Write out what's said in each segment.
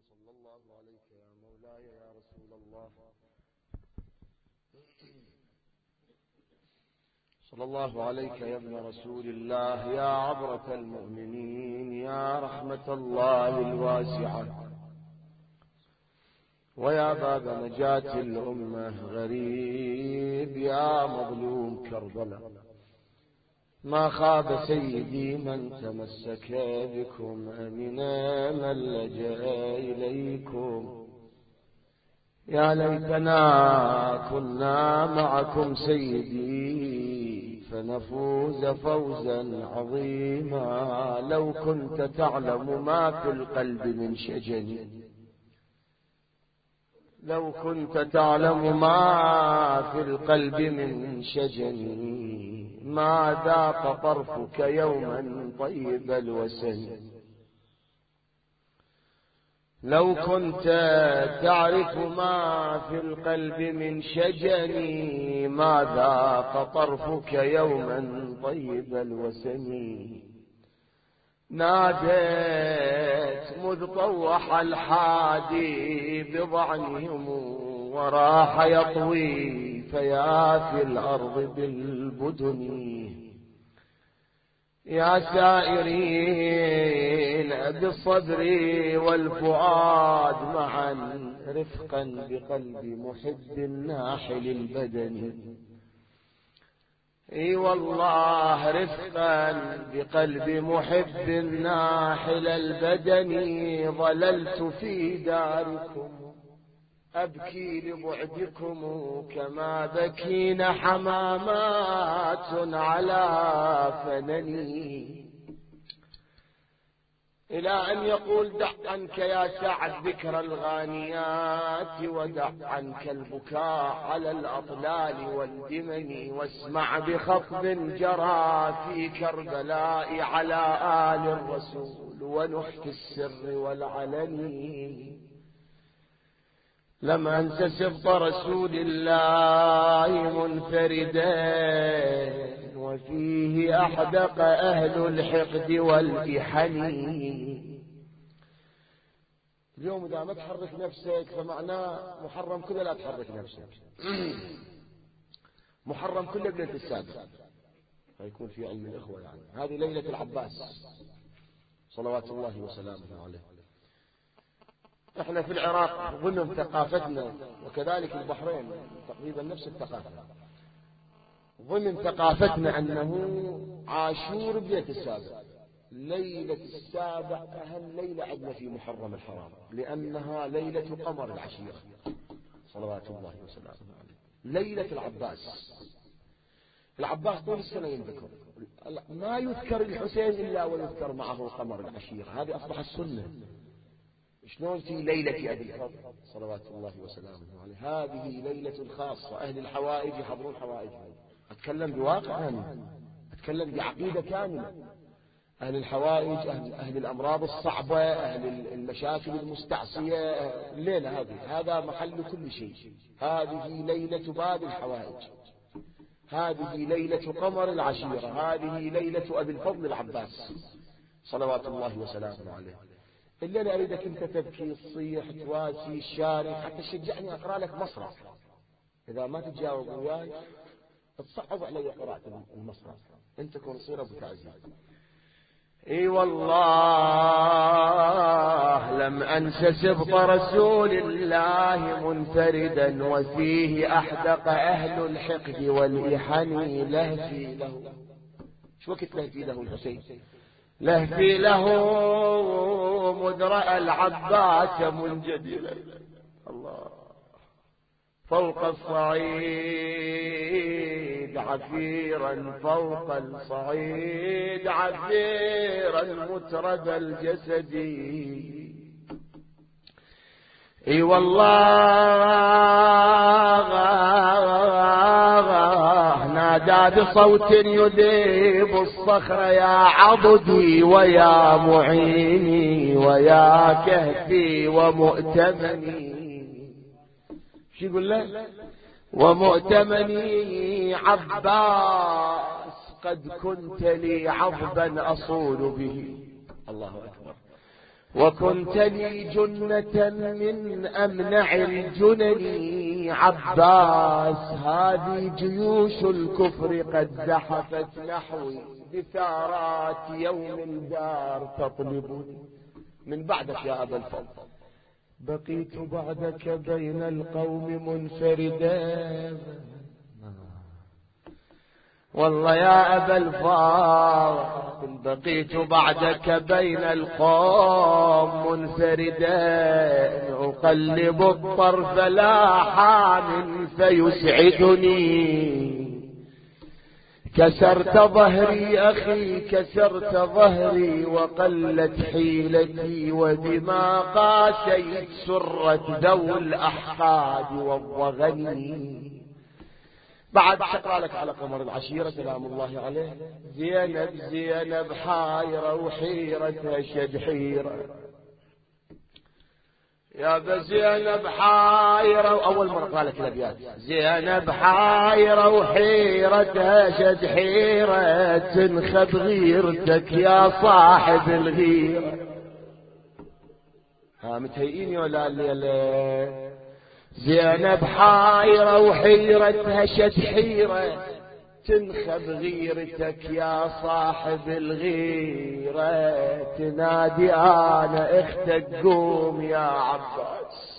صلى الله عليك يا مولاي يا رسول الله، صلى الله عليك يا ابن رسول الله، يا عبرة المؤمنين، يا رحمة الله الواسعة، ويا باب نجاة الأمة، غريب يا مظلوم كربلاء. ما خاب سيدي من تمسك بكم، أمنا من لجأ إليكم. يا ليتنا كنا معكم سيدي فنفوز فوزا عظيما. لو كنت تعلم ما في القلب من شجن، لو كنت تعلم ما في القلب من شجن، ما ذاق طرفك يوما طيب الوسن. لو كنت تعرف ما في القلب من شجن، ما ذاق طرفك يوما طيب الوسن. ناديت مذ طوح الحادي بضعنهم، وراح يطوي فيا في الأرض بالبدن. يا سائرين بالصبر والفؤاد معا، رفقا بقلب محب ناحل البدن. اي والله رفقا بقلب محب ناحل البدن. ظللت في داركم أبكي لبعدكم، كما بكين حمامات على فنني. إلى أن يقول دع عنك يا سعد ذكر الغانيات، ودع عنك البكاء على الأطلال والدمن، واسمع بخطب جرى في كربلاء على آل الرسول ونحت السر والعلن. لم أنس سبط رسول الله منفردا، وفيه أحدق أهل الحقد والإحن. اليوم إذا ما تحرك نفسك فمعناه محرم كله لا تحرك نفسك. محرم كله بليلة السابع، فيكون في علم الإخوة يعني. هذه ليلة العباس صلوات الله وسلامه عليه. احنا في العراق ضمن ثقافتنا، وكذلك البحرين تقريبا نفس الثقافة، ضمن ثقافتنا أنه عاشور بليلة السابع. ليلة السابع أهم ليلة عندنا في محرم الحرام، لأنها ليلة قمر العشيرة صلوات الله وسلامه عليه. ليلة العباس. العباس طول السنة يذكر، ما يذكر الحسين إلا ويذكر معه قمر العشيرة. هذه أصبحت السنة. شلون في ليلة أبي الفضل صلوات الله وسلامه عليه؟ هذه ليلة خاصة، أهل الحوائج يحضرون حوائجهم. أتكلم بواقع، أنا أتكلم بعقيدة كاملة. أهل الحوائج، أهل الأمراض الصعبة، أهل المشاكل المستعصية، الليلة هذا محل كل شيء. هذه ليلة باب الحوائج، هذه ليلة قمر العشيرة، هذه ليلة أبي الفضل العباس صلوات الله وسلامه عليه. الليلة أريدك أنت تبكي، تصيح، تواسي الشارع، حتى تشجعني أقرأ لك مصرع. إذا ما تتجاوب وياي تصعب علي قراءة المصرع، أنت تكون صير أبو تعزيز. اي والله لم أنس سبط رسول الله منفردا، وفيه أحدق أهل الحقد والإحن. لهفي له، شو وقت لهفي له الحسين؟ لهفي له مدرأ العباس منجدلا، الله فوق الصعيد عفيرا، فوق الصعيد عفيرا مترب الجسد. اي والله نادى بصوت يذيب الصخر، يا عضدي ويا معيني ويا كهفي ومؤتمني. شو يقول له؟ ومؤتمني عباس قد كنت لي عضبا أصول به. الله أكبر. وكنت لي جنة من أمنع الجنن عباس. هذه جيوش الكفر قد زحفت نحوي بثارات يوم الدار تطلبني. من بعدك يا أبا الفضل بقيت بعدك بين القوم منفردا. والله يا أبا الفاضل بقيت بعدك بين القوم منفردا. أقلب الطرف لا حان فيسعدني. كسرت ظهري أخي كسرت ظهري وقلت حيلتي وبما قاسيت سرت ذو الأحقاد والضغن. بعد شقرأ لك على قمر العشيرة سلام الله عليه. زينب زينب حايرة وحيرتها شد حيرة يا بزينب حايرة. أول مرة قالك الأبيات. زينب حايرة وحيرتها شد حيرة تنخب غيرتك يا صاحب الغيرة. متهيئيني ولا الليلة؟ زينب حايرة وحيرتها شد حيرة تنخب غيرتك يا صاحب الغيرة. تنادي أنا اختك قوم يا عباس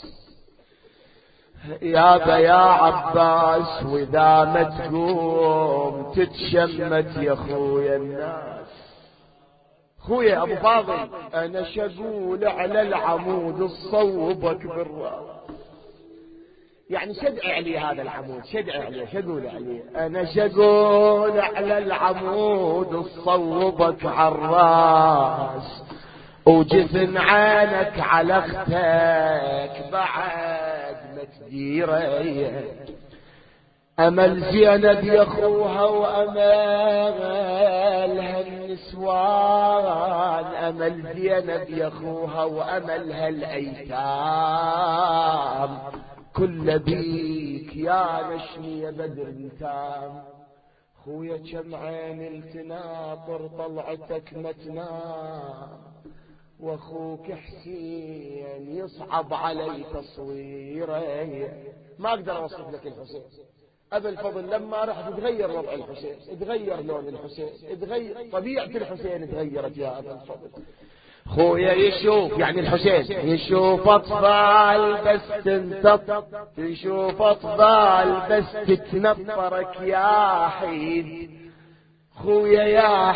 يا عباس. وإذا ما تقوم تتشمت يا خويا الناس. خويا أبو فاضل أنا شقول على العمود الصوبك بالراس. يعني شدع علي هذا العمود شدع عليه شقول عليه. أنا شقول على العمود الصوبك عالراس وجفن عينك على اختك بعد ما تديري. أمل زينب يخوها وأملها النسوان. أمل زينب يخوها وأملها الأيتام. كل بيك يا نشمي يا بدر التام. خويا كم عين التناطر طلعتك ما تنام. واخوك حسين يصعب علي تصويره. ما اقدر اوصف لك الحسين. ابا الفضل لما راح تتغير وضع الحسين تغير لون الحسين تغير طبيعة الحسين تغيرت يا ابا الفضل. خويا يشوف يعني الحسين يشوف اطفال بس تنتظر يشوف اطفال بس تتنطرك يا حيد. خويا يا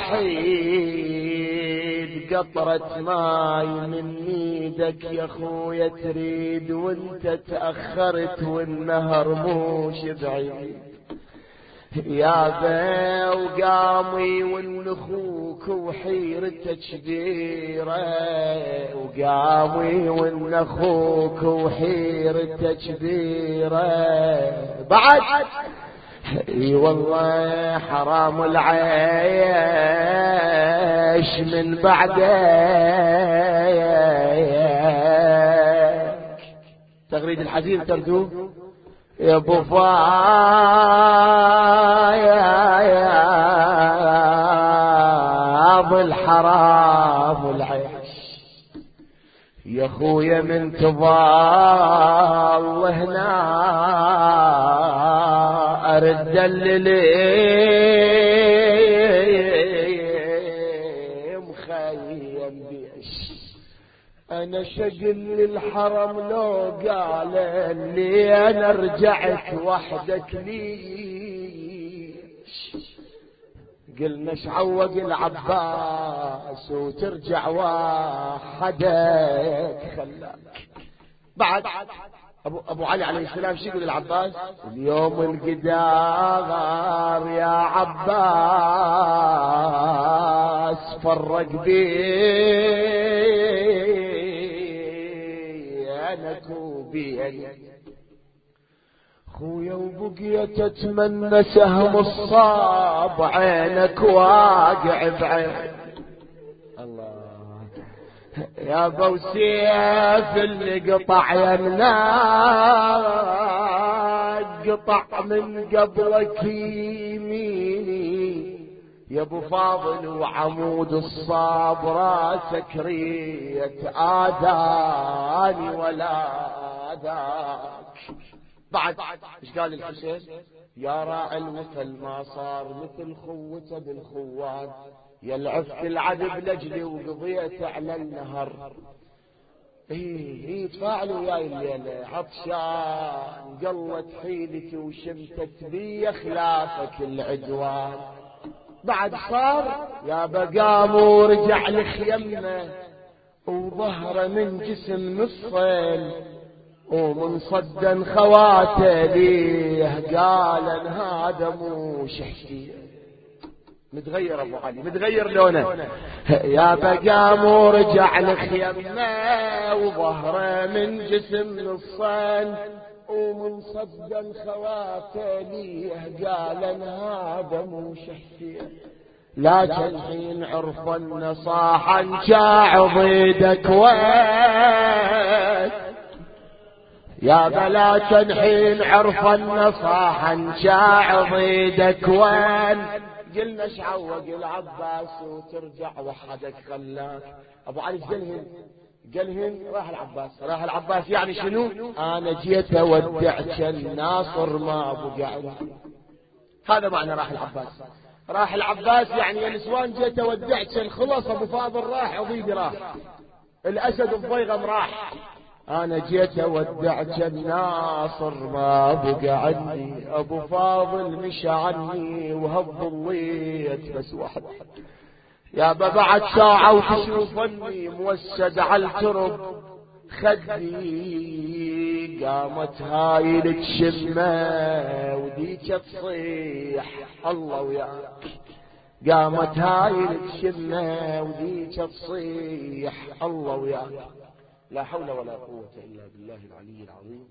حيد قطرة ماي من ايدك يا خويا تريد وانت تأخرت والنهر موش بعيد. يا با وقامي والنخوك وحيرتك كبيرة. وقامي والنخوك وحيرتك كبيرة بعد. اي والله حرام العيش من بعدك. تغريد الحزين تردوه يا ابو فايض الحرام والعيش. يا خويا من تظل هنا ارد اللي مخيم بيش. انا شقل للحرم لو قال اللي انا رجعت وحدك ليش. قلنا شعوق العباس وترجع وحدك خلاك. بعد ابو علي عليه السلام شو يقول العباس؟ اليوم القدار يا عباس فرق بينك وبيني. خويا وبقيت اتمنى سهم الصاب عينك واقع بعين. الله يا ابو سيف اللي قطع يمناك قطع من قبلك يميني. يا ابو فاضل وعمود الصاب راسك ريت آذاني ولا ذاك. بعد ايش قال الحسين؟ يا راعي الوفل ما صار مثل خوته بالخوان، يا العفت العذب لجلي وقضيت على النهر. تفاعلوا وياي الليلة عطشان، قلت حيلتي وشمتت بي خلافك العدوان. بعد صار يا بقام ورجع لخيمه، وظهره من جسم نصين، ومن صدا خواته ليه قال هذا مو شحشي. متغير ابو علي، متغير لونه. يا بقام ورجع لخيمه، وظهره من جسم نصين، ومن صدا خواته ليه قال هذا مو شحشي. لكن حين عرف النصاحا شاع ضيدك وين، يا بلاكن حين عرف النصاحا شاع ضيدك وين. قلنا شعوق العباس وترجع وحدك خلاك. ابو علي قالهن راح العباس، راح العباس يعني شنو؟ انا جيت اودعك الناصر ما بقى. هذا معنى راح العباس. راح العباس يعني يا نسوان جيت اودعك، خلص ابو فاضل راح وضيدي راح، الاسد الضيغم راح، انا جيت اودعك الناصر ما بقى عني. ابو فاضل مشى عني وهب الليت بس واحد. يا بعد ساعة وتشوفني موسد على الترب خدي، قامت هاي الشمة وديك تصيح الله وياك. قامت هاي الشمة وديك تصيح الله وياك. لا حول ولا قوة إلا بالله العلي العظيم.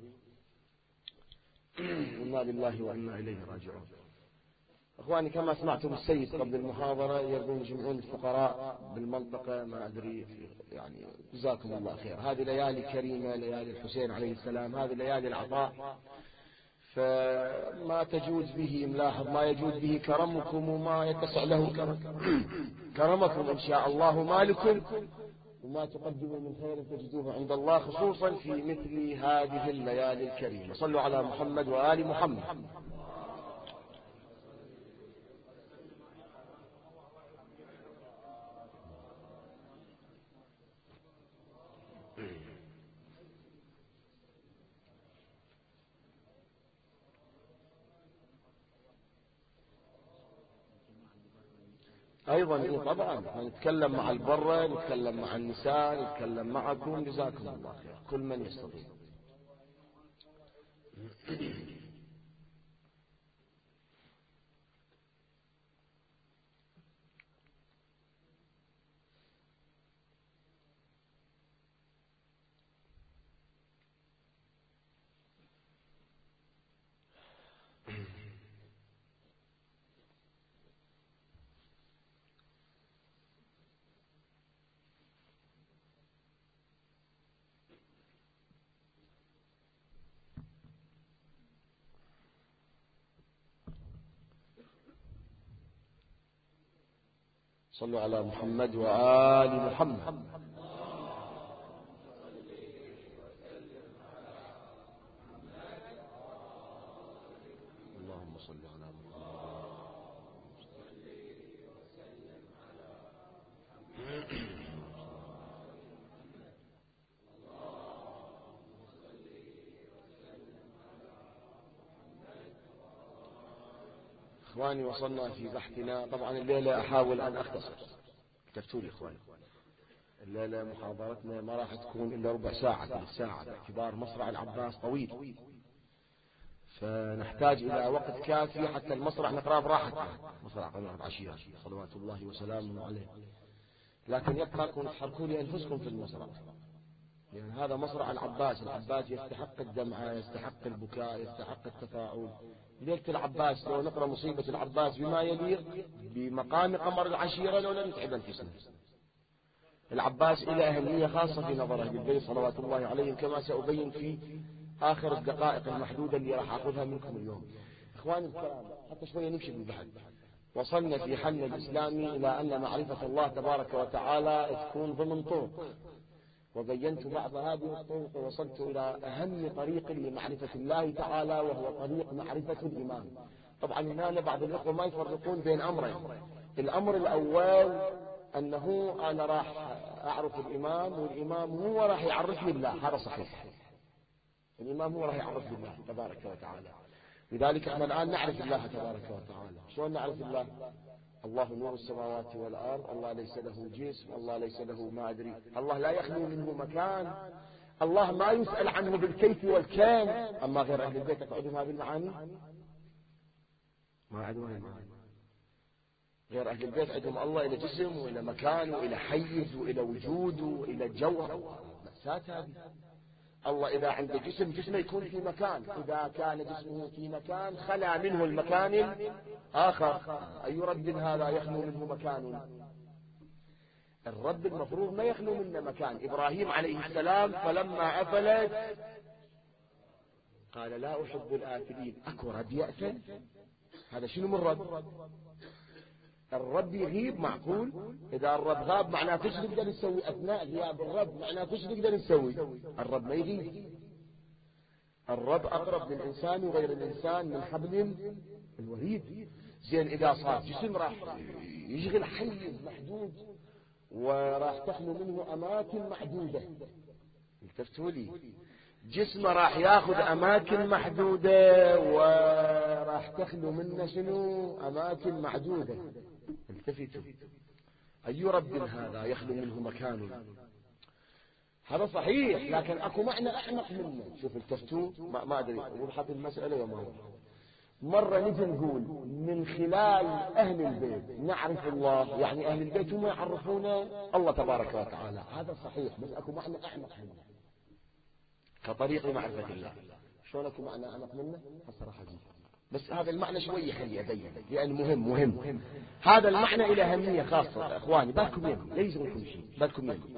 إنا لله وإنا إليه راجعون. أخواني كما سمعتم السيد قبل المحاضرة يرجون يجمعون الفقراء بالمنطقة، ما أدري يعني جزاكم الله خير. هذه ليالي كريمة، ليالي الحسين عليه السلام، هذه ليالي العطاء، فما تجود به ملاحظ ما يجود به كرمكم وما يتسع له كرمكم إن شاء الله مالكم، وما تقدموا من خير تجدوه عند الله، خصوصا في مثل هذه الليالي الكريمة. صلوا على محمد وآل محمد. أيضا طبعا نتكلم مع البرة، نتكلم مع النساء، نتكلم معكم، جزاكم الله خير كل من يستطيع. صلوا على محمد وآل محمد. اللهم صل على محمد. إخواني وصلنا في بحثنا. طبعا الليلة أحاول أن أختصر، كتبتوا لي إخواني الليلة محاضرتنا ما راح تكون إلا ربع ساعة ثلث ساعة، باعتبار مصرع العباس طويل، فنحتاج إلى وقت كافي حتى المصرع نقرأ براحتنا، مصرع قمر العشيرة صلوات الله وسلامه عليه. لكن يبقى أنكم تحركوا لي أنفسكم في المصرع، يعني هذا مصرع العباس. العباس يستحق الدمعة، يستحق البكاء، يستحق التفاؤل. ليلة العباس لو نقرأ مصيبة العباس بما يليق بمقام قمر العشيرة لو لم نتعب أنفسنا. العباس إلى أهمية خاصة في نظر أهل البيت صلوات الله عليهم، كما سأبين في آخر الدقائق المحدودة اللي راح أخذها منكم اليوم. إخواني الكرام حتى شوية نمشي بالبحث. وصلنا في حل الإسلامي إلى أن معرفة الله تبارك وتعالى تكون ضمن طرق، وبينت بعض هذه الطرق، ووصلت إلى أهم طريق لمعرفة الله تعالى، وهو طريق معرفة الإمام. طبعا هنا بعض الأخوة ما يفرقون بين أمرين. الأمر الأول أنه أنا راح أعرف الإمام، والإمام هو راح يعرفني بالله. هذا صحيح، الإمام هو راح يعرفني بالله تبارك وتعالى. لذلك احنا الآن نعرف الله تبارك وتعالى. شلون نعرف الله؟ الله نور السماوات والأرض، الله ليس له جسم، الله ليس له ما أدري، الله لا يخلو منه مكان، الله ما يسأل عنه بالكيف والكام. أما غير أهل البيت عندهم هذه المعاني؟ ما عندهم هذه المعاني. غير أهل البيت عندهم الله إلى جسم وإلى مكان وإلى حيز وإلى وجود وإلى جوهر. مأساة هذه. الله إذا عنده جسم، جسمه يكون في مكان، إذا كان جسمه في مكان خلى منه المكان الآخر. أي رب هذا يخلو منه مكان؟ الرب المفروض ما يخلو منه مكان. إبراهيم عليه السلام فلما أفلت قال لا أحب الآفلين. أكو رب يأفل؟ هذا شنو من رب؟ الرب يغيب؟ معقول؟ إذا الرب غاب معناه فيش نقدر نسوي أثناء غياب الرب؟ معناه فيش نقدر نسوي؟ الرب ما يغيب. الرب أقرب للإنسان وغير الإنسان من حبل الوريد. زين إذا صار جسم راح يشغل حيز محدود، وراح تخلو منه أماكن محدودة. التفتوا لي، جسم راح ياخذ أماكن محدودة وراح تخلو منه شنو؟ أماكن محدودة. التفتوا، أي رب هذا يخلو منه مكان؟ هذا صحيح، لكن أكو معنى أعمق منه. شوف التفتوا، ما أدري وضحت المسألة يا ماما. مرة نجي نقول من خلال أهل البيت نعرف الله، يعني أهل البيت هم يعرفون الله تبارك وتعالى. هذا صحيح، بس أكو معنى أعمق منه كطريق معرفة الله. شلون أكو معنى أعمق منه؟ الصراحة دي بس هذا المعنى شوية خلي أبين، لأن مهم هذا المعنى إلى أهمية خاصة. أخواني بالكم يمكن لا يشغلكم شيء، بالكم يمكن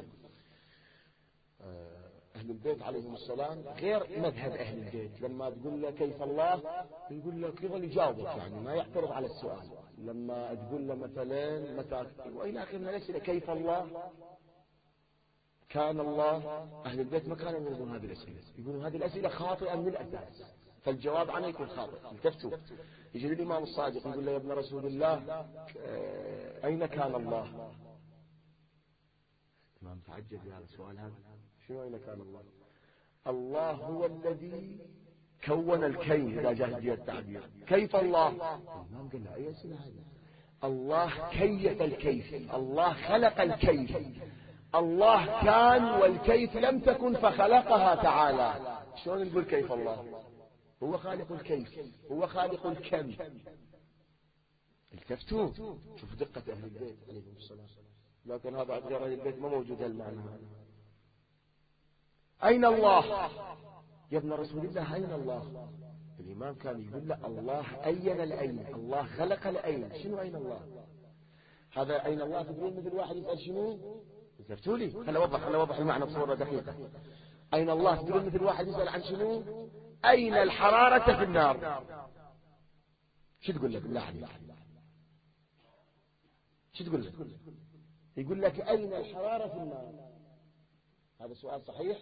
أهل البيت عليهم السلام غير مذهب أهل البيت. لما تقول له كيف الله يقول لك يظل يجاوبك، يعني ما يعترض على السؤال. لما تقول له مثلا متى وإلى آخره من الأسئلة كيف الله، كان الله، أهل البيت ما كانوا يريدون هذه الأسئلة، يقولون هذه الأسئلة خاطئة من الأساس، فالجواب عنها يكون خاطئ. التفتوا، يجي الإمام الصادق يقول له يا ابن رسول الله أين كان الله؟ الإمام تعجب بهذا السؤال. هذا شنو أين كان الله؟ الله هو الذي كون الكون، إذا جاء التعبير. كيف الله؟ الإمام قال لا، أي أسئلة هذه؟ الله كيف الكيف، الله خلق الكيف، الله كان والكيف لم تكن فخلقها تعالى. شلون نقول كيف الله؟ هو خالق الكيف، هو خالق الكم. التفتوا، شوفوا دقة أهل البيت عليهم السلام. لكن هذا غير أهل البيت ما موجود المعنى. أين الله يا ابن رسول الله؟ أين الله؟ الإمام كان يقول له الله أين الأين، الله خلق الأين. شنو أين الله؟ هذا أين الله تقول مثل واحد يسأل شنو؟ تفتوا لي، خل أوضح المعنى بصورة دقيقة. أين الله تقول مثل واحد يسأل عن شنو؟ أين الحرارة في النار؟ شو تقول لك بالله عليك؟ شو تقول لك؟ يقول لك أين الحرارة في النار. هذا سؤال صحيح؟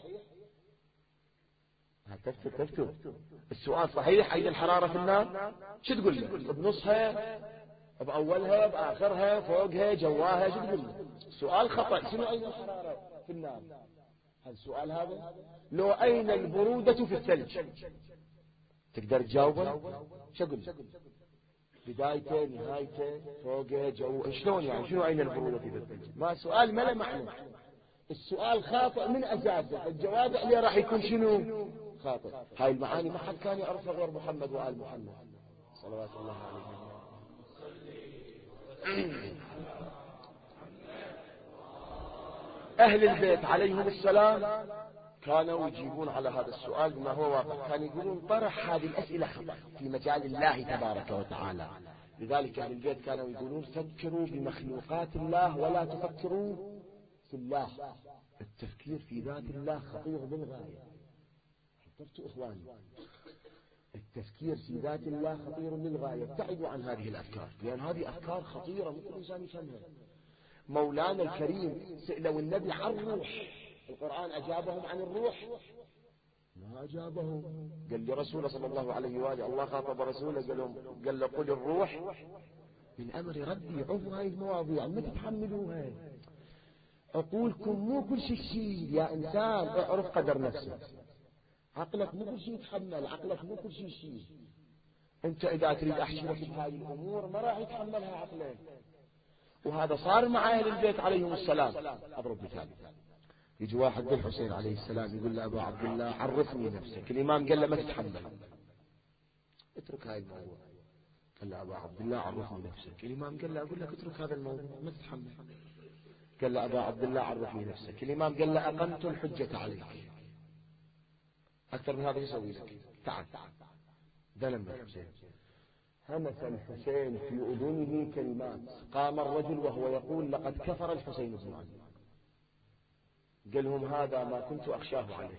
تفتوا السؤال صحيح. أين الحرارة في النار؟ شو تقول لك؟ بنصها، بأولها، بآخرها، فوقها، جواها؟ شو تقول لك؟ سؤال خطأ. شنو أين الحرارة في النار؟ هذا السؤال هذا. لو أين البرودة في الثلج تقدر تجاوبه؟ شو أقول لك؟ بدايته، نهايته، فوقه، جوه، شلون يعني؟ شنو أين البرودة في الثلج؟ ما سؤال ما له معنى. السؤال خاطئ من أساسه، الجواب عليه راح يكون شنو؟ خاطئ. هاي المعاني ما حد كان يعرفها غير محمد وآل محمد صلوات الله عليه. أهل البيت عليهم السلام كانوا يجيبون على هذا السؤال بما هو واقع. كانوا يقولون طرح هذه الأسئلة خطأ في مجال الله تبارك وتعالى. لذلك أهل البيت كانوا يقولون فكروا بمخلوقات الله ولا تفكروا في الله. التفكير في ذات الله خطير بالغاية. شفتوا إخواني؟ التفكير في ذات الله خطير للغاية. ابتعدوا عن هذه الأفكار، لأن هذه أفكار خطيرة ممكن الإنسان يفهمها. مولانا الكريم سئلوا النبي عن الروح، القرآن أجابهم عن الروح؟ ما أجابهم. قال لرسوله صلى الله عليه وآله، الله خاطب رسوله قال له قل الروح من أمر ربي. عفوا هاي المواضيع ما تتحملوها. عقولكم مو كل شيء يا إنسان، اعرف قدر نفسك. عقلك مو كل شيء يتحمل، عقلك مو كل شيء. أنت إذا تريد أحكي لك بهاي الأمور ما راح يتحملها عقلك. وهذا صار مع أهل البيت عليهم السلام. أضرب مثال، يجي واحد بالحسين عليه السلام يقول له أبا عبد الله عرفني نفسك. الإمام قال له ما تتحمل، اترك هاي الموضوع. قال له أبا عبد الله عرفني نفسك. الإمام قال له أقول لك اترك هذا الموضوع ما تتحمل. قال له أبا عبد الله عرفني نفسك. الإمام قال له أقمت الحجة عليك، أكثر من هذا يسوي لك، تعال. دلم الحسين، همس الحسين في أذنه كلمات. قام الرجل وهو يقول لقد كفر الحسين بن علي. قال لهم هذا ما كنت أخشاه عليه.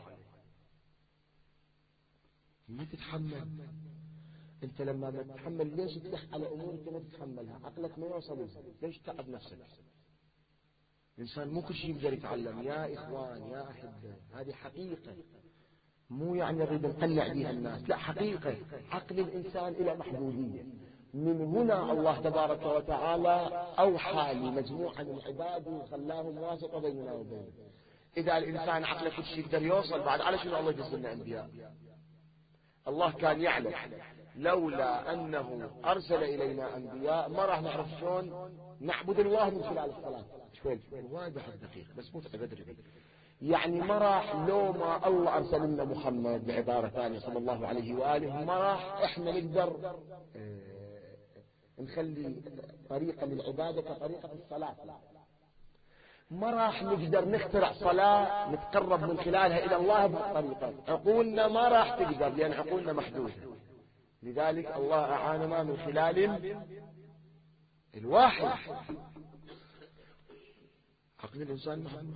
ما تتحمل أنت. لما ما تتحمل ليش تلح على أمور أنت ما تتحملها؟ عقلك ما يوصل. ليش تعب نفسك؟ الإنسان مو كل شيء يقدر يتعلم. يا إخوان يا أحبة، هذه حقيقة، مو يعني نريد نقنع بها الناس، لا، حقيقة. عقل الإنسان إلى محدودية. من هنا الله تبارك وتعالى أوحى لمجموعة من عباده وخلاهم واسطة بيننا وبينه. إذا الإنسان عقله كل شيء يقدر يوصل، بعد على شنو الله يجزل لنا أنبياء؟ الله كان يعلم لولا أنه أرسل إلينا أنبياء ما راح نعرف شلون نعبد الله من خلال الصلاة. شوي وايد بحث دقيق بس مو تقدر. يعني ما راح لو ما الله أرسل لنا محمد بعبارة ثانية صلى الله عليه وآله، ما راح إحنا نقدر نخلي طريقة للعبادة كطريقة الصلاة. ما راح نقدر نخترع صلاة نتقرب من خلالها إلى الله بهالطريقة. عقولنا ما راح تقدر، لأن عقولنا محدودة. لذلك الله أعاننا من خلال الواحد. عقل الإنسان محدود،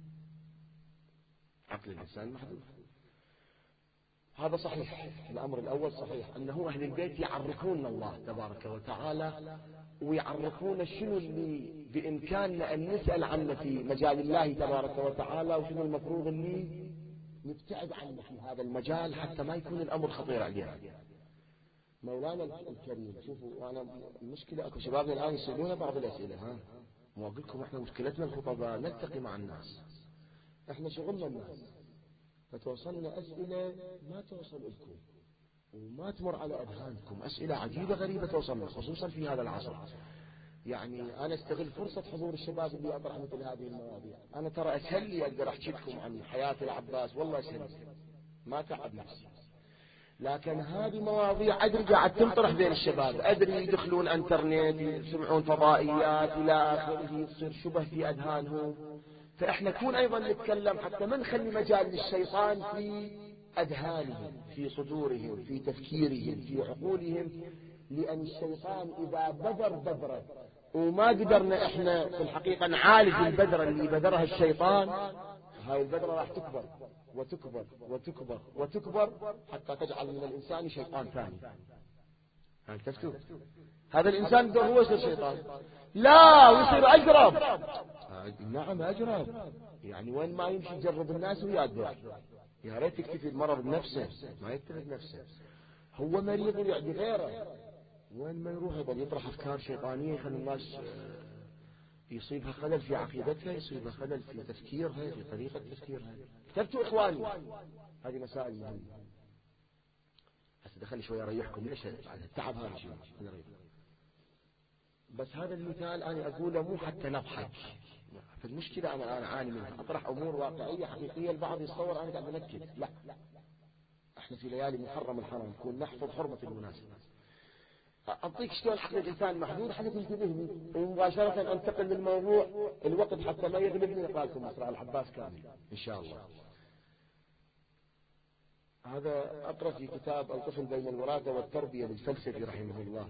عقل الإنسان محدود. هذا صحيح. الأمر الأول صحيح أنه أهل البيت يعرفون الله تبارك وتعالى، ويعرفون شنو اللي بإمكاننا أن نسأل عنه في مجال الله تبارك وتعالى، وشنو المفروض اللي نبتعد عنه في هذا المجال حتى ما يكون الأمر خطير علينا. مولانا الكريم، شوفوا أنا المشكلة أكو شبابنا الآن يسألون بعض الأسئلة. ما أقول لكم إحنا مشكلتنا الخطباء نلتقي مع الناس، إحنا شغلنا الناس، فتوصلنا أسئلة ما توصل لكم وما تمر على أذهانكم، أسئلة عجيبة غريبة توصلنا خصوصا في هذا العصر. يعني أنا استغل فرصة حضور الشباب اللي أطرح مثل هذه المواضيع. أنا ترى أسهل لي أقدر أحكي لكم عن حياة العباس، والله أسهل ما تعب نفسي. لكن هذه مواضيع أدري قاعد تنطرح بين الشباب، أدري يدخلون انترنت يسمعون فضائيات إلى آخره، يصير شبه في أذهانهم. فإحنا نكون أيضا نتكلم حتى ما نخلي مجال للشيطان في أذهانهم، في صدورهم، في تفكيرهم، في عقولهم. لأن الشيطان إذا بذرة وما قدرنا إحنا في الحقيقة نعالج البذرة اللي بذرها الشيطان، هاي البذرة راح تكبر وتكبر وتكبر وتكبر حتى تجعل من الإنسان شيطان ثاني. هل تفتوا هذا الإنسان ده هو يصير شيطان؟ لا، ويصير أجرب. نعم أجرب. يعني وين ما يمشي يجرب الناس ويأدر. يا ريت يكتفي المرض بنفسه ما يكتفي بنفسه، هو مريض ويعدي غيره. وين ما يروح يظل يطرح أفكار شيطانية يخلي الناس يصيبها خلل في عقيدتها، يصيبها خلل في تفكيرها، في طريقة تفكيرها. كتبتوا إخواني هذه مسائل مهمة. هسه دخل شوية أريحكم، ليش التعب هذا شيء. بس هذا المثال أنا أقوله مو حتى نضحك، فالمشكلة أنا أعاني منها، أطرح أمور واقعية حقيقية. البعض يتصور أنا قاعد أنكد، لا، إحنا في ليالي محرم الحرام نكون نحفظ حرمة المناسبة. أعطيك شلون عقل الإنسان محدود حتى تنتبه لي، ومباشرة أنتقل للموضوع. الوقت حتى ما يغلبني أقرأ لكم مصرع العباس كامل إن شاء الله. هذا أقرأ في كتاب الطفل بين الوراثة والتربية للفلسفي رحمه الله.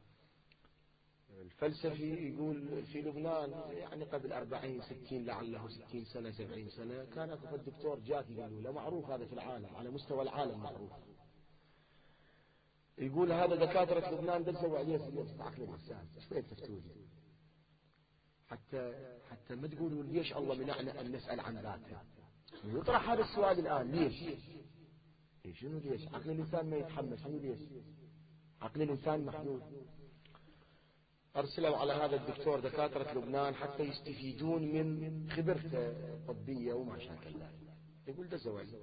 الفلسفي يقول في لبنان يعني قبل 40-60 لعله 60 سنة 70 سنة كان أكو الدكتور جاكي قالوا له، معروف هذا في العالم على مستوى العالم معروف. يقول هذا دكاترة لبنان دزوا عليه عقل الإنسان. شوية تفتوني حتى ما تقولوا ليش الله منعنا أن نسأل عن ذاته. يطرح هذا السؤال الآن ليش؟ شنو ليش؟ عقل الإنسان ما يتحمل. شنو ليش؟ عقل الإنسان محدود. أرسلوا على هذا الدكتور دكاترة لبنان حتى يستفيدون من خبرته الطبية وما شاكل ذلك. يقول دزوا عليه.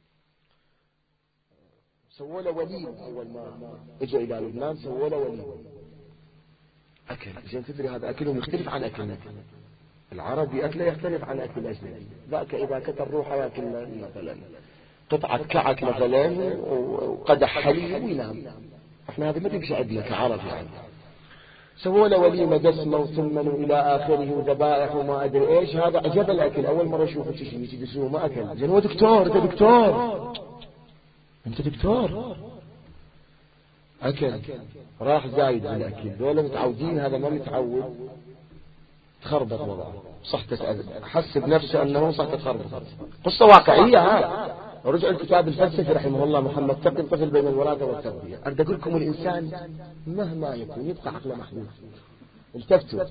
سووا له وليمة أول ما اجى إلى لبنان، سووا له وليمة أكل. عشان تدري هذا أكلهم يختلف عن أكلنا. العربي أكله يختلف عن أكل الأجنبي. ذاك إذا كتر روحه يأكل مثلا قطعة كعك مثلا وقدح حليب وينام. احنا هذا ما تمشي عندنا كعرب يعني. سووا له وليمة دسمة وثمنوا إلى آخره وذبائح وما أدري إيش. هذا عجب الأكل. أول مرة أشوفه شيء يجلسوه ما أكل. زين هو دكتور. أنت دكتور، أنت دكتور. أكل راح زايد على الأكل. دولة متعودين، هذا ما متعود. تخربط وضعه، صحته حس بنفسه أنه صحته تخربط. قصة واقعية هذا. رجع الكتاب الفلسفي رحمه الله محمد تقي الطفل بين الوراثة والتربية. أريد أقول لكم الإنسان مهما يكون يبقى عقله محدود. التفتوا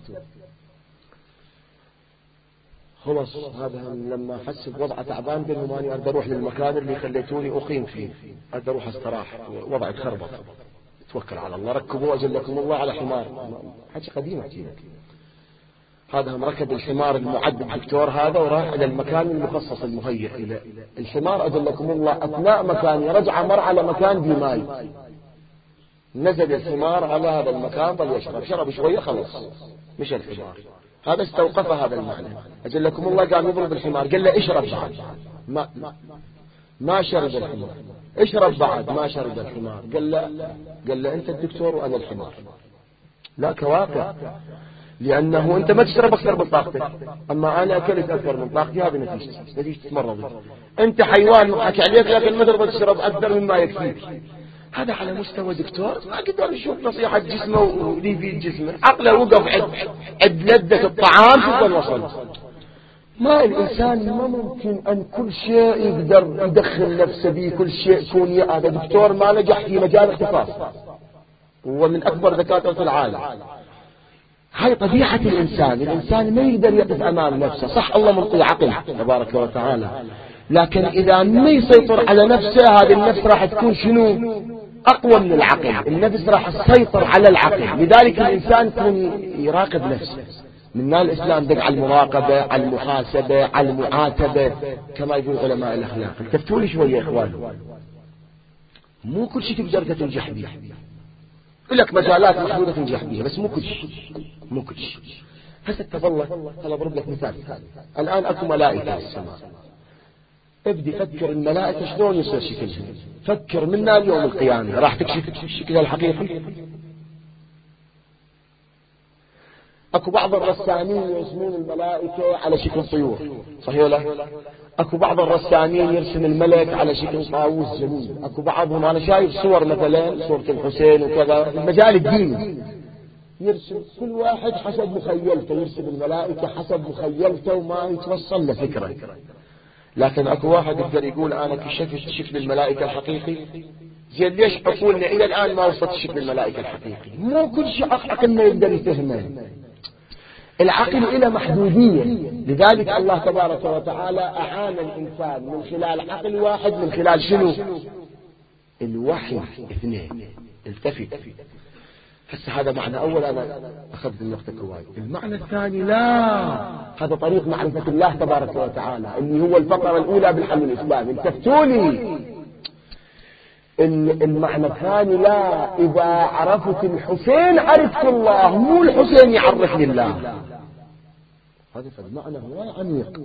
خلص. هذا لما حس بوضعه تعبان بينهم أنا أريد أروح للمكان اللي خليتوني أقيم فيه، أريد أروح استراح، وضعي تخربط. توكل على الله. ركبوا أجلكم الله على حمار. حاجة قديمة أحكي. هذا هم ركب الحمار المعد الدكتور هذا وراح إلى المكان المخصص المهيئ إلى الحمار. أجلكم الله أثناء مكان رجع مر على مكان بماي. نزل الحمار على هذا المكان ظل يشرب. شرب شوية خلص مش الحمار. هذا استوقف هذا المعنى. أجلكم الله قام يضرب الحمار. قال له اشرب بعد. ما شرب الحمار. اشرب بعد. ما شرب الحمار. قال له أنت الدكتور وأنا الحمار. لا كواكب. لأنه أنت ما تشرب أكثر من طاقتك، أما أنا أكلت أكثر من طاقتي. هذا نتيجة مرضي. أنت حيوان مضحك عليك لكن ما ترضى تشرب أكثر مما يكفيك. هذا على مستوى دكتور ما قدر يشوف نصيحة جسمه ولي في جسمه. عقله وقف عند لذة الطعام. شوف وصل. ما الإنسان ما ممكن أن كل شيء يقدر يدخل نفسه به، كل شيء يكون. هذا دكتور ما نجح في مجال اختصاص ومن أكبر دكاترة العالم. هاي طبيعة الإنسان. الإنسان ما يقدر يقف أمام نفسه. صح الله منطي عقل تبارك وتعالى، لكن إذا ما يسيطر على نفسه هذه النفس راح تكون شنو؟ أقوى من العقل. النفس راح تسيطر على العقل. لذلك الإنسان يكون يراقب نفسه. من الإسلام دق على المراقبة، على المحاسبة، على المعاتبة كما يقول علماء الأخلاق. التفتوا لي شوية يا إخوان. مو كل شيء تقدر تنجح به. لك مجالات محدودة تنجح بها بس مو كل شيء. مو كل شيء. هسه تظل أضرب لك مثال. الآن أكو ملائكة في السماء. ابدي فكر الملائكة شلون يصير شكلها. فكر منا اليوم القيامة راح تكشف شكلها الحقيقي. اكو بعض الرسامين يرسمون الملائكة على شكل طيور، صحيح ولا؟ اكو بعض الرسامين يرسم الملك على شكل طاووس جميل. اكو بعضهم انا شايف صور مثلا صورة الحسين وكذا في المجال الديني يرسم كل واحد حسب مخيلته، يرسم الملائكة حسب مخيلته وما يتوصل لفكرة. لكن اكو واحد يقدر يقول انا كشفت شكل الملائكة الحقيقي. زين ليش عقولنا الى الان ما وصلت شكل الملائكة الحقيقي؟ مو كل شيء عقلنا يقدر يفهمه. العقل إلى محدودية. لذلك الله تبارك وتعالى أعان الإنسان من خلال عقل واحد، من خلال شنو؟ الوحي اثنين. التفت. هسه هذا معنى أول. أنا أخذت النقطة كواي. المعنى الثاني لا، هذا طريق معرفة الله تبارك وتعالى اللي هو الفقرة الأولى بالحل الإسلامي. التفتوني المعنى الثاني لا، إذا عرفت الحسين عرفت الله، مو الحسين يعرفني الله. هذا المعنى هواي عميق.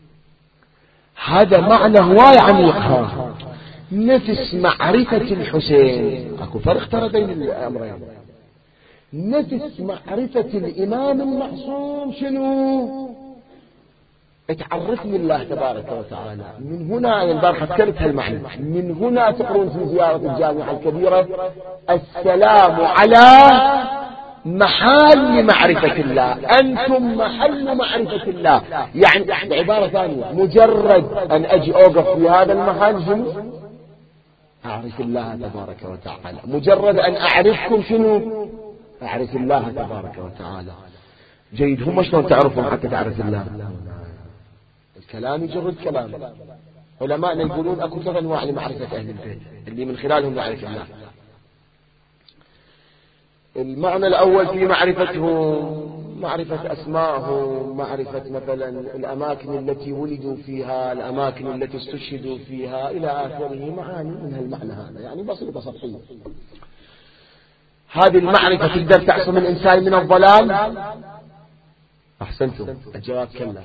هذا معنى هواي عميق. نفس معرفة الحسين. اكو فرق ترى بين الأمرين. نفس معرفة الإمام المعصوم شنو؟ تعرفني الله تبارك وتعالى. من هنا أنا البارحة ذكرت هالمعنى. من هنا تقرون في زيارة الجامعة الكبيرة السلام على محل معرفة الله. أنتم محل معرفة الله. يعني بعبارة ثانية مجرد أن أجي أوقف في هذا المحل أعرف الله تبارك وتعالى. مجرد أن أعرفكم شنو؟ أعرف الله تبارك وتعالى. جيد. هم شلون تعرفهم حتى تعرف الله؟ الكلام يجر الكلام. علماءنا يقولون أكو 3 أنواع لمعرفة أهل البيت اللي من خلالهم نعرف الله. المعنى الأول في معرفتهم معرفة أسمائهم، معرفة مثلا الأماكن التي ولدوا فيها، الأماكن التي استشهدوا فيها إلى آخره، معاني من هالمعنى هذا، يعني بسيطة سطحية. هذه المعرفة تقدر تعصم الإنسان من الضلال؟ أحسنتم. الجواب كلا.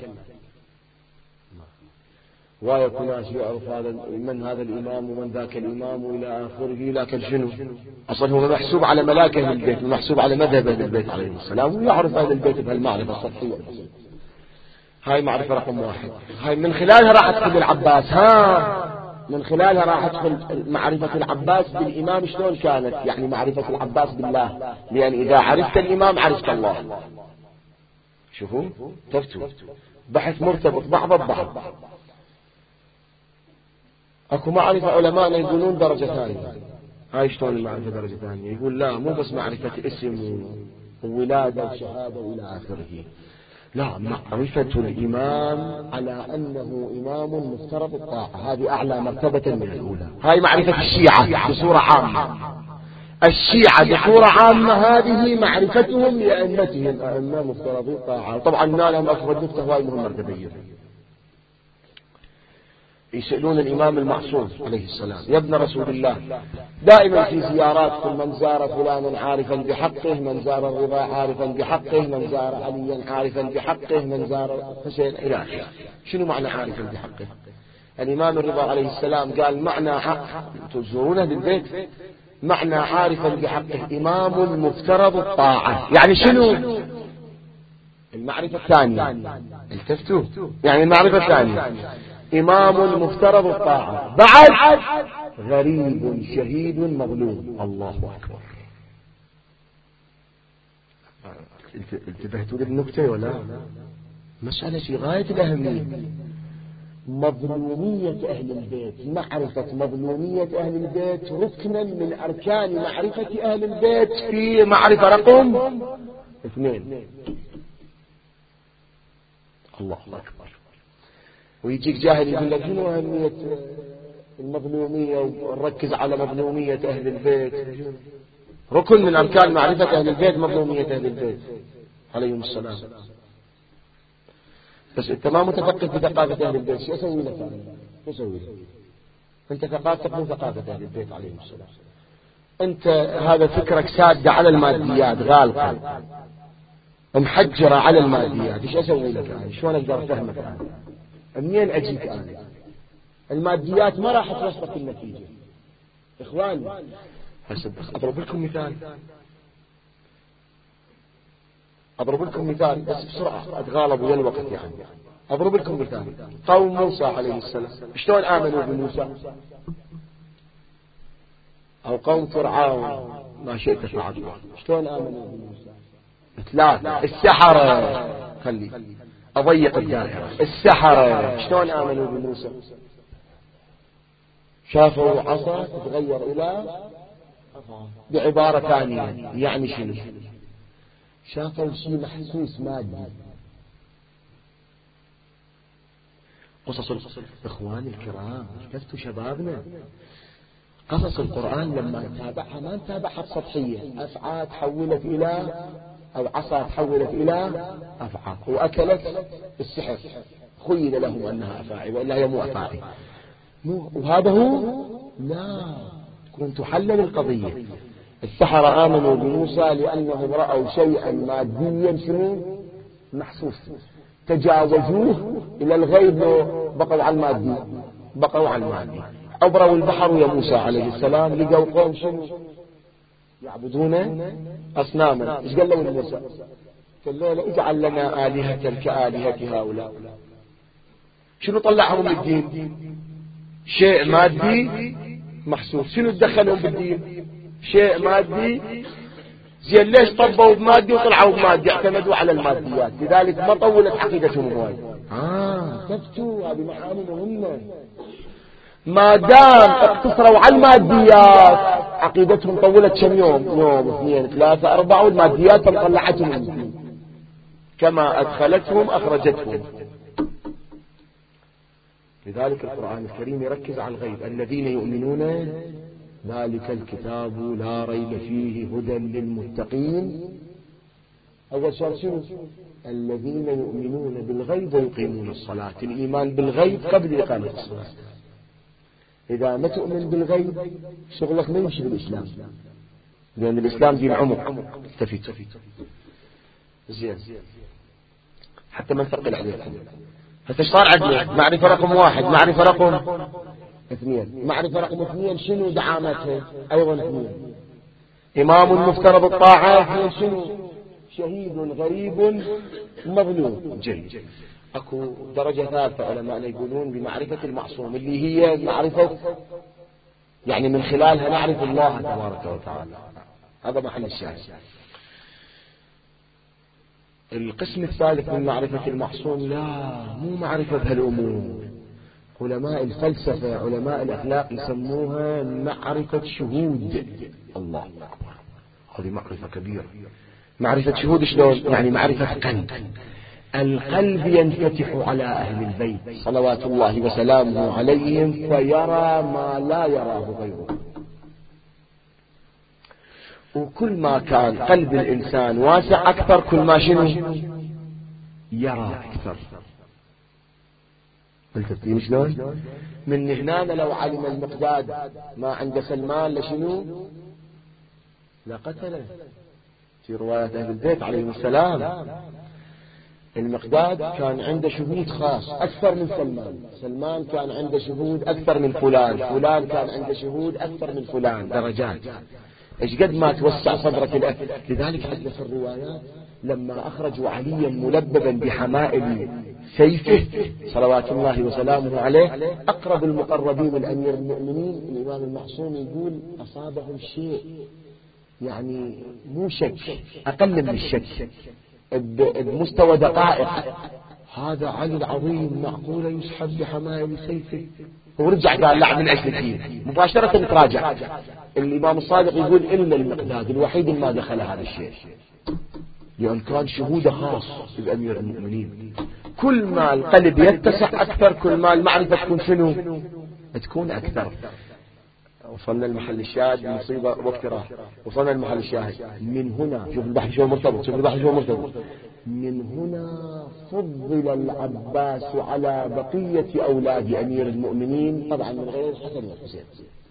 ويكون ناس يعرف هذا من هذا الإمام ومن ذاك الإمام وإلى آخره، لكن شنو؟ أصلا هو محسوب على ملاك أهل البيت ومحسوب على مذهب أهل البيت عليهم السلام، ويعرف أهل البيت بهالمعرفة السطحية. هاي معرفة رقم 1. هاي من خلالها راح تدخل العباس. من خلالها راح تدخل معرفة العباس بالإمام شلون كانت، يعني معرفة العباس بالله، لأن إذا عرفت الإمام عرفت الله. شوفوا تفتوا بحث مرتبط بعض ببعض. اكو معرفة علماءنا يقولون درجة ثانية. هاي شلون المعرفة درجة ثانية؟ يقول لا، مو بس معرفة اسم وولادة وشهادة وإلى آخره، لا، معرفة الإمام على أنه إمام مفترض الطاعة، هذه أعلى مرتبة من الأولى. هاي معرفة الشيعة بصورة عامة. الشيعة بصورة عامة هذه معرفتهم لأئمتهم، أئمة مفترضي الطاعة. طبعا نالهم أكبر نكتة، هاي مهمة مرتبية. يسألون الإمام المعصوم عليه السلام: يا ابن رسول الله، دائما في زياراتكم من زار فلانا عارفا بحقه، من زار الرضا عارفا بحقه، من زار عليا عارفا بحقه، من زار حسين إلى آخره. شنو معنى عارفا بحقه؟ الإمام الرضا عليه السلام قال معنى تزورونه بالبيت، معنى عارفا بحقه إمام مفترض الطاعة. يعني شنو؟ المعرفة الثانية، التفتوا، يعني المعرفة الثانية إمام مفترض الطاعة، بعد غريب شهيد مظلوم. الله أكبر. انتبهتوا للنكتة ولا؟ مسألة في غاية الأهمية. مظلومية أهل البيت، معرفة مظلومية أهل البيت ركنا من أركان معرفة أهل البيت في معرفة رقم 2. الله أكبر. ويجيك جاهل يقول لك شنو أهمية المظلومية ونركز على مظلومية أهل البيت؟ ركن من أركان معرفة أهل البيت مظلومية أهل البيت عليهم السلام. بس أنت ما متفقد بثقافة أهل البيت، شو أسوي لك؟ شو أسوي لك؟ أنت ثقافتك مو ثقافة أهل البيت عليهم السلام. أنت هذا فكرك سادة على الماديات، غالقة محجرة على الماديات. إيش أسوي لك أنا؟ شلون أقدر أفهمك أنا؟ منين أجيك أنا؟ الماديات ما راح توصلك النتيجة. إخواني أضرب لكم مثال، أضرب لكم مثال بس بسرعة، أتغالب ويا الوقت يعني. أضرب لكم مثال، قوم موسى عليه السلام شلون آمنوا بموسى؟ أو قوم فرعون ما شئت فعلت، شلون آمنوا بموسى؟ 3. السحرة، خلي أضيق الدائرة. السحرة شلون آمنوا بموسى؟ شافوا عصا تتغير إلى بعبارة ثانية، يعني شنو؟ شافوا شيء محسوس مادي. قصص إخواني الكرام، شفتوا شبابنا قصص القرآن لما نتابعها ما نتابعها بسطحية. أفعى تحولت إلى، أو عصا تحولت إلى أفعى وأكلت السحر، خيل لهم أنها أفاعي وإلا هي مو أفاعي. وهذا هو، لا، كنت تحلل القضية. السحرة آمنوا بموسى لأنهم رأوا شيئا ماديا شنو محسوس، تجاوزوه إلى الغيب، بقوا على المادي، بقوا على المادي. عبروا البحر يا موسى عليه السلام، لقوا قوم شنو يعبدون أصناما. إيش قال له موسى؟ قال له اجعل لنا آلهة كآلهة هؤلاء. شنو طلعهم من الدين؟ شيء مادي محسوس. شنو دخلهم بالدين؟ شيء مادي. زين ليش طبوا بمادي وطلعوا بمادي؟ اعتمدوا على الماديات، لذلك ما طولت عقيدتهم هواي. تفتوا، هذه معاني مهمة. ما دام اقتصروا على الماديات عقيدتهم طولت كم يوم 2 3 4 والماديات طلعتهم كما أدخلتهم أخرجتهم. لذلك القرآن الكريم يركز على الغيب. الذين يؤمنون ذلك الكتاب لا ريب فيه هدى للمتقين. أول شرط شنو؟ الذين يؤمنون بالغيب ويقيمون الصلاة. الإيمان بالغيب قبل إقامة الصلاة. إذا ما تؤمن بالغيب شغلك ما يمشي بالإسلام، لأن الإسلام دين عمق. استفيد زين حتى ما نثقل عليكم. هسه صار عندنا معرفة رقم 1، معرفة رقم 2، معرفة رقم 2 شنو دعامتها؟ أيضا 2 إمام مفترض الطاعة، شنو؟ شهيد غريب مظلوم. جيد. اكو درجة ثالثة علماء يقولون بمعرفة المعصوم، اللي هي معرفة يعني من خلالها نعرف الله تبارك وتعالى. هذا محل الشاهد. القسم الثالث من معرفة المعصوم لا مو معرفة بهالأمور. علماء الفلسفة علماء الأخلاق يسموها معرفة شهود الله أكبر. هذه معرفة كبيرة. معرفة شهود شلون؟ يعني معرفة قلب. القلب ينفتح على أهل البيت صلوات الله وسلامه عليهم فيرى ما لا يراه غيره. وكل ما كان قلب الإنسان واسع أكثر كل ما شنو يرى أكثر. التفكير شلون؟ من هنا لو علم المقداد ما عند سلمان لشنو لقتله. في رواية أهل البيت عليهم السلام المقداد كان عنده شهود خاص أكثر من سلمان، سلمان كان عنده شهود أكثر من فلان، فلان كان عنده شهود أكثر من فلان. درجات. إيش قد ما توسع صدرك لذلك حتى في الروايات لما أخرجوا عليا ملببا بحمائل سيفه صلوات الله وسلامه عليه، أقرب المقربين من أمير المؤمنين الإمام المعصوم يقول أصابهم شيء يعني مو شك، أقل من الشك بمستوى دقائق. هذا علي العظيم معقولة يسحب بحمائل سيفه؟ ورجع قال لا من أجل الدين مباشرة نتراجع. الإمام الصادق يقول إلا المقداد الوحيد ما دخل هذا الشيء، لأن كان شهوده خاص بأمير المؤمنين. كل ما القلب يتسع أكثر كل ما المعرفة تكون شنو تكون أكثر. وصلنا المحل الشاهد مصيبة وقت راح. وصلنا المحل الشاهد من هنا. شوف البحث شو مرتبط، شوف البحث شو مرتبط. من هنا فضل العباس على بقية أولاد أمير المؤمنين طبعا من غير الحسن والحسين.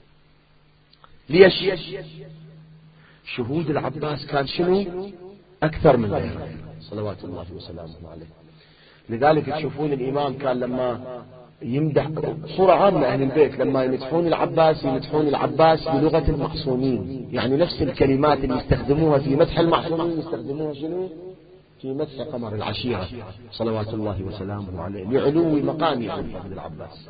ليش؟ شهود العباس كان شنو أكثر من غيره صلوات الله وسلامه عليه. لذلك تشوفون الإمام كان لما يمدح صورة عامة أهل البيت لما يمدحون العباس يمدحون العباس بلغة المعصومين، يعني نفس الكلمات اللي يستخدموها في مدح المعصومين يستخدموها شنو في مدح قمر العشيرة صلوات الله وسلامه عليه، لعلو مقام أبي الفضل العباس،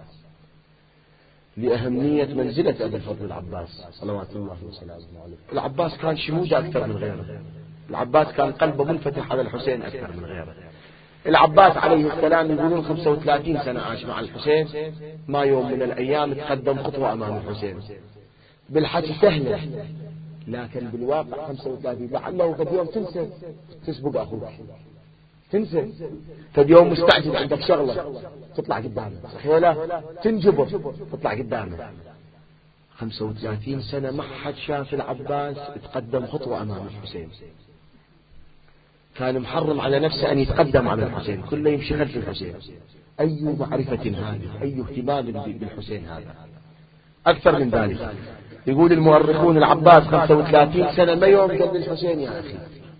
لأهمية منزلة أبي الفضل العباس صلوات الله وسلامه عليه. العباس كان شموده أكثر من غيره. العباس كان قلبه منفتح على الحسين أكثر من غيره. العباس عليه السلام يقولون 35 سنة عاش مع الحسين، ما يوم من الأيام تقدم خطوة أمام الحسين. بالحكي سهلة لكن بالواقع 35 لعله قد يوم تنسى تسبق أخوك، تنسى قد يوم مستعجل عندك شغلة تطلع قدامه صحيح ولا تنجبر تطلع قدامه. 35 سنة ما حد شاف العباس تقدم خطوة أمام الحسين. كان محرم على نفسه أن يتقدم على الحسين، كله يمشي خلف الحسين. أي معرفة هذه، أي اهتمام بالحسين هذا. أكثر من ذلك يقول المؤرخون العباس 35 سنة ما يوم قبل الحسين يا أخي،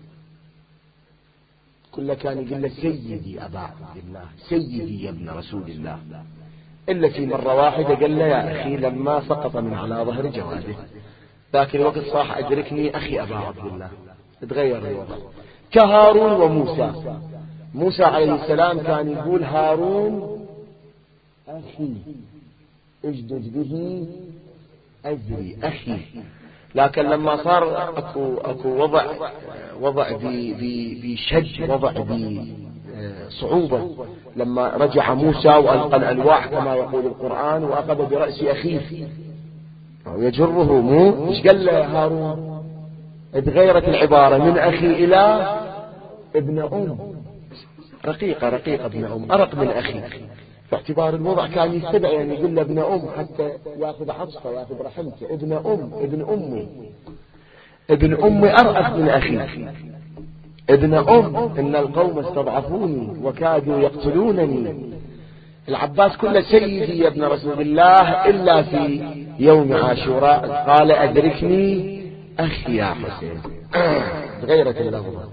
كله كان يقول له سيدي أبا عبد الله، سيدي يا ابن رسول الله، إلا في مرة واحدة قال له يا أخي لما سقط من على ظهر جواده، ذاك الوقت صاح أدركني أخي أبا عبد الله. تغير الوضع. كهارون وموسى. موسى عليه السلام كان يقول هارون أخي اجدد به أجري أخي، لكن لما صار أكو وضع بشج، وضع صعوبة لما رجع موسى وألقى الألواح كما يقول القرآن وأخذ برأس أخيه ويجره مو إيش قال له هارون؟ اتغيرت العبارة من أخي إلى ابن أم، رقيقة ابن أم، أرق من أخي، باعتبار الوضع كان يتبع يعني يقول له ابن أم حتى يأخذ عطفه يأخذ رحمته، ابن أمي ابن أمي أرأف من أخي، ابن أم إن القوم استضعفوني وكادوا يقتلونني. العباس كله سيدي يا ابن رسول الله إلا في يوم عاشوراء قال أدركني أخي يا حسين. تغيرت اللغة.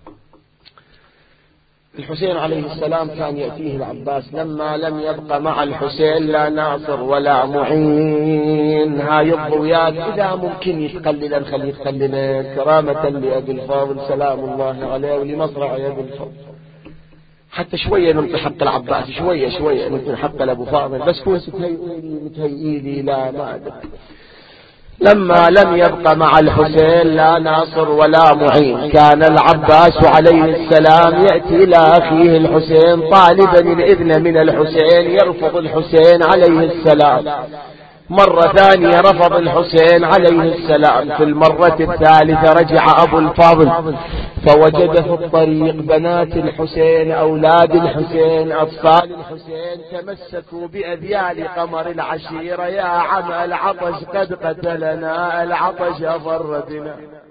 الحسين عليه السلام كان يأتيه العباس لما لم يبق مع الحسين لا ناصر ولا معين. هاي الضويات إذا ممكن يتقلل خليه يتقلل كرامة لأبي الفاضل سلام الله عليه ولمصرع أبي الفاضل، حتى شوية نلقي حق العباس، شوية نلقي حق لأبو فاضل، بس كون متهيئيلي لا ما أدري. لما لم يبق مع الحسين لا ناصر ولا معين كان العباس عليه السلام يأتي إلى أخيه الحسين طالبا الإذن من الحسين، يرفض الحسين عليه السلام. مرة ثانية رفض الحسين عليه السلام. في المرة الثالثة رجع أبو الفاضل فوجد في الطريق بنات الحسين أولاد الحسين أطفال الحسين تمسكوا بأذيال قمر العشيرة، يا عم العطش قد قتلنا، العطش أضر بنا.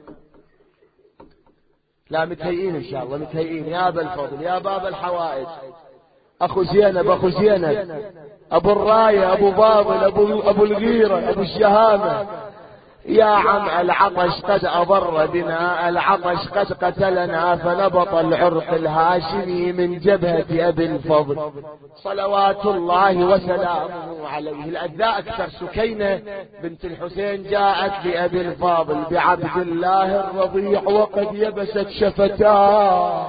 لا متهيئين إن شاء الله، متهيئين يا أبا الفضل يا باب الحوائج، أخو زينب أبو الراية أبو فاضل أبو الغيرة أبو الشهامة، يا عم العطش قد أضر بنا، العطش قد قتلنا، فنبط العرق الهاشمي من جبهة أبي الفضل صلوات الله وسلامه عليه. الأداء أكثر سكينة بنت الحسين جاءت لأبي الفاضل بعبد الله الرضيع وقد يبست شفتاه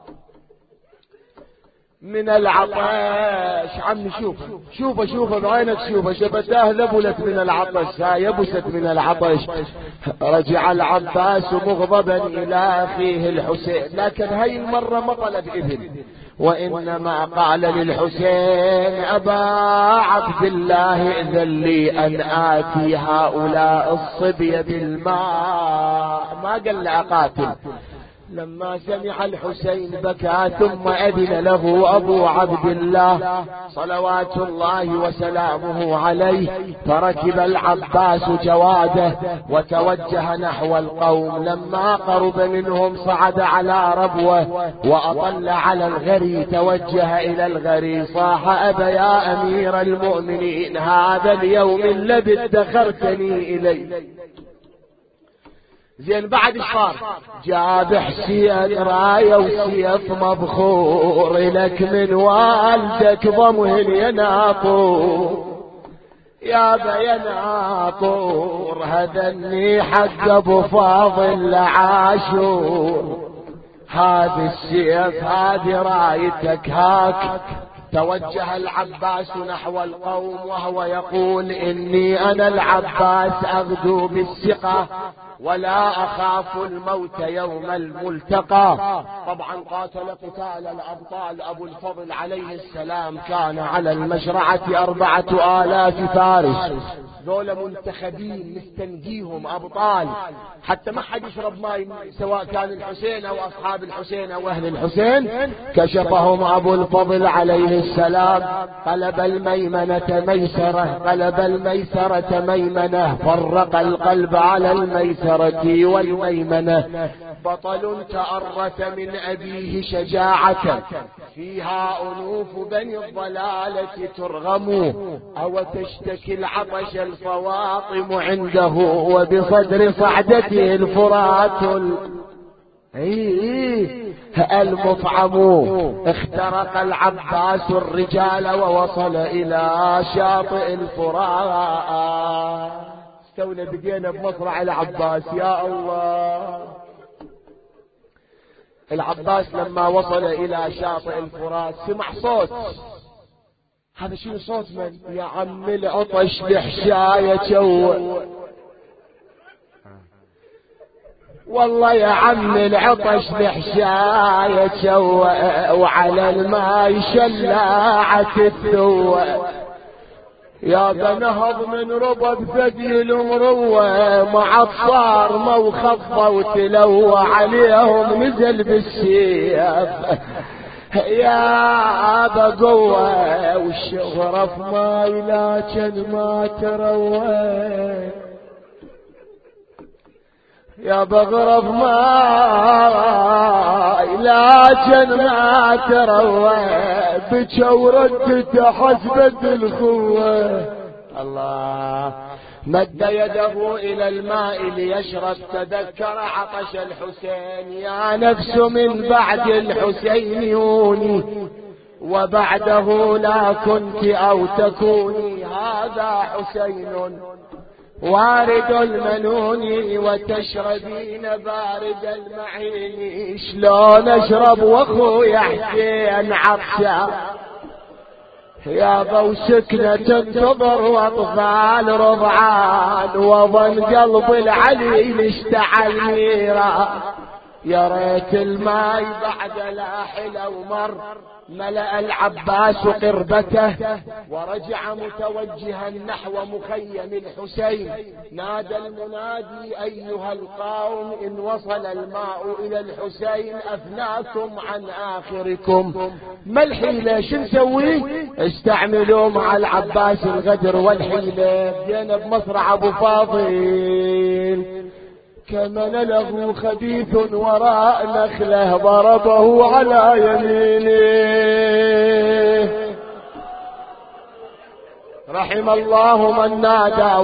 من العطش. عمي شوف بعينك، شفتاه ذبلت من العطش، يبست من العطش. رجع العباس مغضبا إلى أخيه الحسين، لكن هاي المرة ما طلب إذن، وإنما قال للحسين أبا عبد الله إذن لي أن آتي هؤلاء الصبي بالماء، ما قال لأقاتل. لما سمع الحسين بكى ثم أذن له أبو عبد الله صلوات الله وسلامه عليه، فركب العباس جواده وتوجه نحو القوم. لما قرب منهم صعد على ربوه وأطل على الغري، توجه إلى الغري صاح أبا يا أمير المؤمنين هذا اليوم الذي ادخرتني إليه. زين بعد الشفار جاب حسين راية وسيف مبخور لك من والدك ضمه يناطور، يا بيناطور هذني حق ابو فاضل لعاشور، هذا السيف هذه رايتك هاك. توجه العباس نحو القوم وهو يقول إني أنا العباس أغدو بالثقة ولا أخاف الموت يوم الملتقى. طبعا قاتل قتال الأبطال. أبو الفضل عليه السلام كان على المشرعة 4000 فارس، ذولا منتخبين مستنجيهم أبطال، حتى ما حد يشرب ماء سواء كان الحسين أو أصحاب الحسين أو أهل الحسين. كشفهم أبو الفضل عليه السلام، قلب الميمنة ميسرة، قلب الميسرة ميمنة، فرق القلب على الميسرة والميمنة. بطل تأرث من أبيه شجاعة، فيها أنوف بني الضلالة ترغم، أو تشتكي العطش الفواطم عنده، وبصدر صعدته الفرات المطعم. اخترق العباس الرجال ووصل إلى شاطئ الفرات. استولى بدينا بمصرع العباس يا الله. العباس لما وصل إلى شاطئ الفرات سمع صوت. هذا شنو صوت من؟ يا عم العطش بحشاية والله يا عم العطش لحشاية وعلى الماي شلاعة الثوى، يا بنهض من ربب ثدي المروة مع الصار موخفة وتلوى عليهم نزل بالسيف يا بقوة والشغرف ماي لكن ما تروى، يا بغرف ماي لكن ما تروى بجورد حسبت الخوة. الله مد يده إلى الماء ليشرب تذكر عطش الحسين، يا نفس من بعد الحسين يوني وبعده لا كنت أو تكوني، هذا حسين وارد المنون وتشربين بارد المعين، شلون اشرب واخويا حسين عطشان يا بو سكنة تنتظر واطفال رضعان، وظن قلب العلي اشتعل نيران، يا ريت الماي بعد لا حلو مر ملأ العباس قربته ورجع متوجها نحو مخيم الحسين، نادى المنادي أيها القوم إن وصل الماء إلى الحسين أفناكم عن آخركم، ما الحيلة شو نسوي؟ استعملوا مع العباس الغدر والحيلة، جينا بمصرع أبو فاضل كمن له خبيث وراء نخله ضربه على يمينه، رحم الله من نادى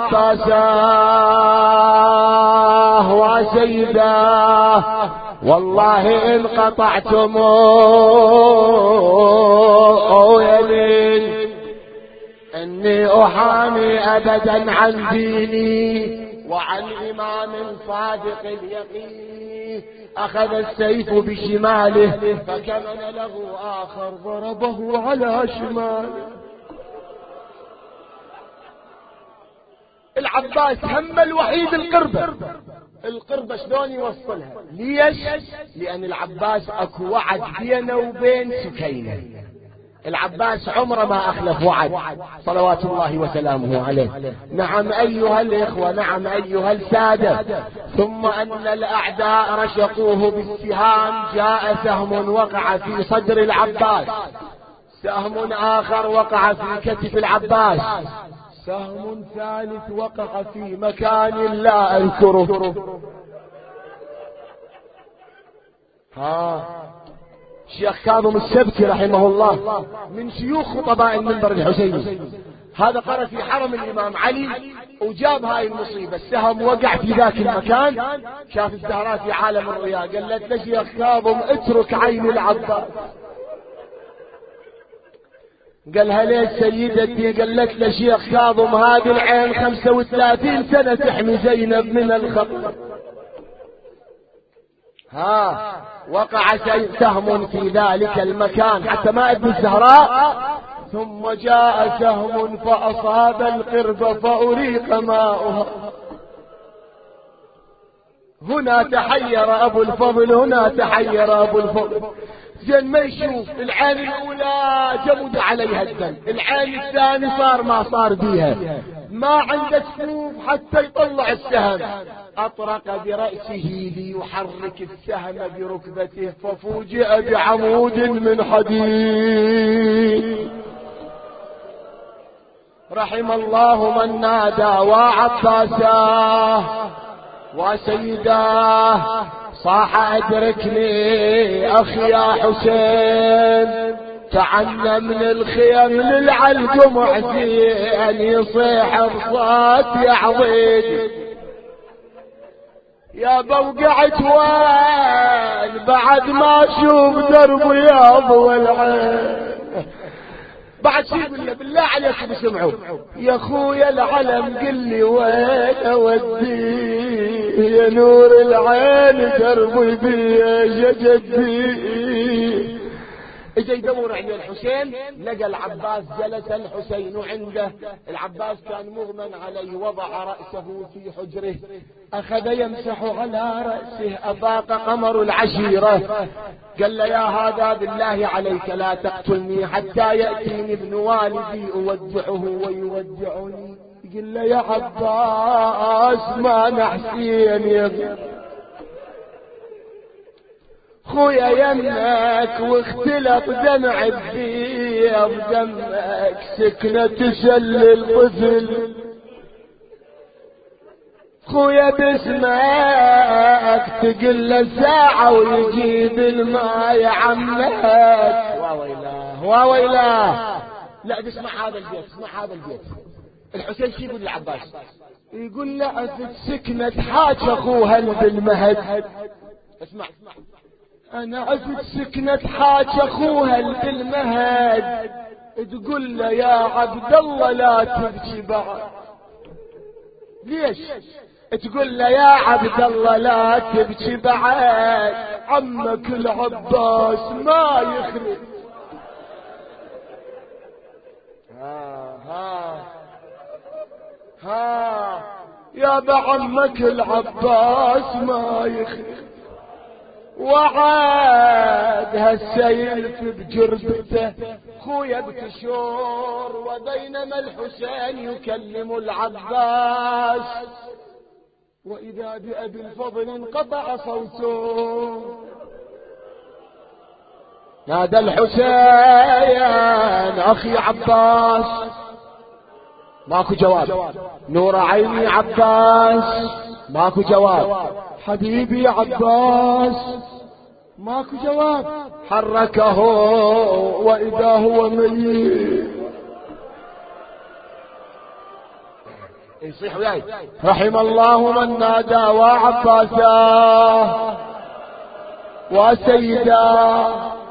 وعطاساه وسيداه، والله إن قطعتم يمين إني أحامي أبدا عن ديني وعن إمام صادق اليقين، أخذ السيف بشماله فكمن له آخر ضربه على شماله. العباس هم الوحيد القربة شلون يوصلها؟ ليش؟ لأن العباس أكو وعد بينه وبين سكينة، العباس عمره ما أخلف وعد صلوات الله وسلامه عليه. نعم أيها الإخوة، نعم أيها السادة، ثم أن الأعداء رشقوه بالسهام، جاء سهم وقع في صدر العباس، سهم آخر وقع في كتف العباس، سهم ثالث وقع في مكان لا أذكره. الشيخ كاظم السبكي رحمه الله من شيوخ خطباء المنبر الحسيني، هذا قرأ في حرم الإمام علي وجاب هاي المصيبة، السهم وقع في ذاك المكان، شاف الزهراء في عالم الرياء، قالت له شيخ كاظم اترك عين العباس، قالها ليش سيدتي؟ قالت له شيخ كاظم هذه العين 35 سنة تحمي زينب من الخطر، وقع سهم في ذلك المكان حتى ما ابن الزهراء، ثم جاء سهم فأصاب القرب فأريق ماؤها. هنا تحير أبو الفضل، هنا تحير أبو الفضل، زين ما يشوف العين الأولى جمد عليها الدم، العين الثاني صار ما صار بيها، ما عنده سيوف حتى يطلع السهم، أطرق برأسه ليحرك السهم بركبته ففوجئ بعمود من حديد. رحم الله من نادى وعطاساه وسيداه، صاح أدركني أخي يا حسين، تعنى من الخيم للعلقم حسين، يصيح بصوت يعضيد، يا بوقعت وين بعد ما اشوف درب رياض والعين، بعد شي بالله عليكم اسمعوا يا خويا العلم قل لي وين اوديه، يا نور العين دربي بيا جدي، اجا يدور على الحسين، لقى العباس جلس الحسين عنده. العباس كان مغمى عليه، وضع رأسه في حجره، أخذ يمسح على رأسه. أفاق قمر العشيرة، قال له: يا هذا بالله عليك لا تقتلني حتى يأتيني ابن والدي أودعه ويودعني. قال له: يا عباس ما نحسين يا خويا يمك، واختلط دمع البيض دمك، سكنة تسل الطفل خويا باسمك، تقل ساعة ويجيب الماء يا عمك. واويلاه واويلاه. لا تسمع هذا البيت، اسمع هذا البيت. الحسين شي يقول للعباس؟ يقول له: عفت سكنة حاج اخوها بالمهد. اسمع: انا عفت سكنة حاج اخوها بالمهد، تقول له: يا عبد الله لا تبكي بعد. ليش؟ تقول له: يا عبد الله لا تبكي بعد، عمك العباس ما يخرج. ها يا بعمك العباس ما يخرج. وعاد هالسيف بجربته خويا بكشور، وبينما الحسين يكلم العباس، وإذا بأبي الفضل انقطع صوته. نادى الحسين: أخي عباس. ماكو جواب. نور عيني عباس. ماكو جواب. حبيبي عباس. ماكو جواب. حركه وإذا هو ميت. يصيح وياي: رحم الله من نادى وعباسا وسيدا.